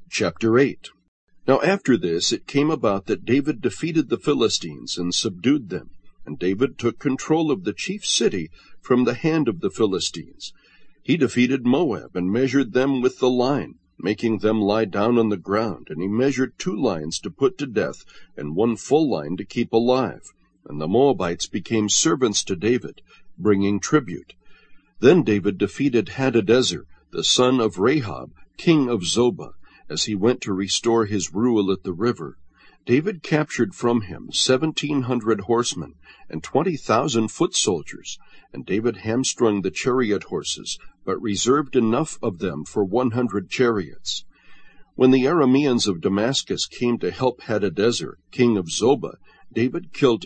Chapter 8. Now after this it came about that David defeated the Philistines and subdued them, and David took control of the chief city from the hand of the Philistines. He defeated Moab and measured them with the line, making them lie down on the ground, and he measured 2 lines to put to death and 1 full line to keep alive. And the Moabites became servants to David, bringing tribute. Then David defeated Hadadezer, the son of Rahab, king of Zobah, as he went to restore his rule at the river. David captured from him 1,700 horsemen and 20,000 foot soldiers, and David hamstrung the chariot horses, but reserved enough of them for 100 chariots. When the Arameans of Damascus came to help Hadadezer, king of Zobah, David killed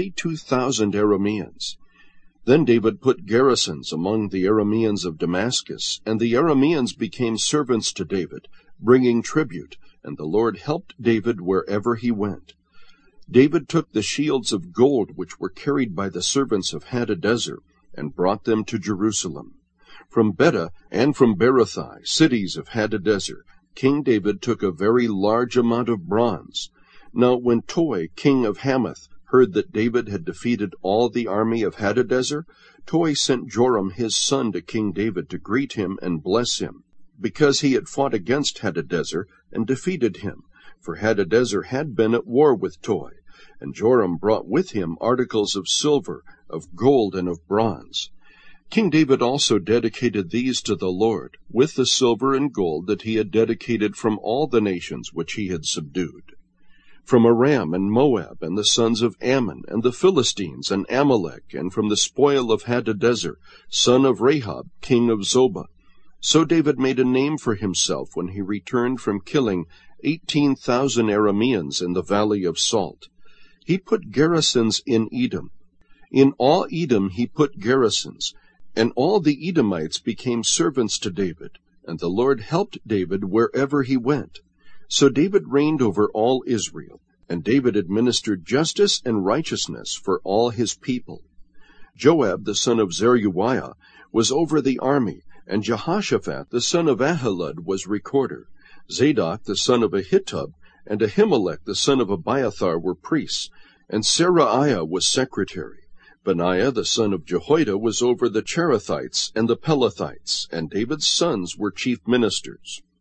22,000 Arameans. Then David put garrisons among the Arameans of Damascus, and the Arameans became servants to David, bringing tribute, and the Lord helped David wherever he went. David took the shields of gold which were carried by the servants of Hadadezer, and brought them to Jerusalem. From Beta and from Berothai, cities of Hadadezer, King David took a very large amount of bronze. Now when Toi, king of Hamath, heard that David had defeated all the army of Hadadezer, Toi sent Joram his son to King David to greet him and bless him, because he had fought against Hadadezer and defeated him, for Hadadezer had been at war with Toi. And Joram brought with him articles of silver, of gold, and of bronze. King David also dedicated these to the Lord, with the silver and gold that he had dedicated from all the nations which he had subdued. From Aram and Moab and the sons of Ammon and the Philistines and Amalek, and from the spoil of Hadadezer, son of Rahab, king of Zobah. So David made a name for himself when he returned from killing 18,000 Arameans in the valley of Salt. He put garrisons in Edom. In all Edom he put garrisons, and all the Edomites became servants to David, and the Lord helped David wherever he went. So David reigned over all Israel, and David administered justice and righteousness for all his people. Joab the son of Zeruiah was over the army, and Jehoshaphat the son of Ahilud was recorder. Zadok the son of Ahitub and Ahimelech the son of Abiathar were priests, and Seraiah was secretary. Benaiah the son of Jehoiada was over the Cherethites and the Pelethites, and David's sons were chief ministers.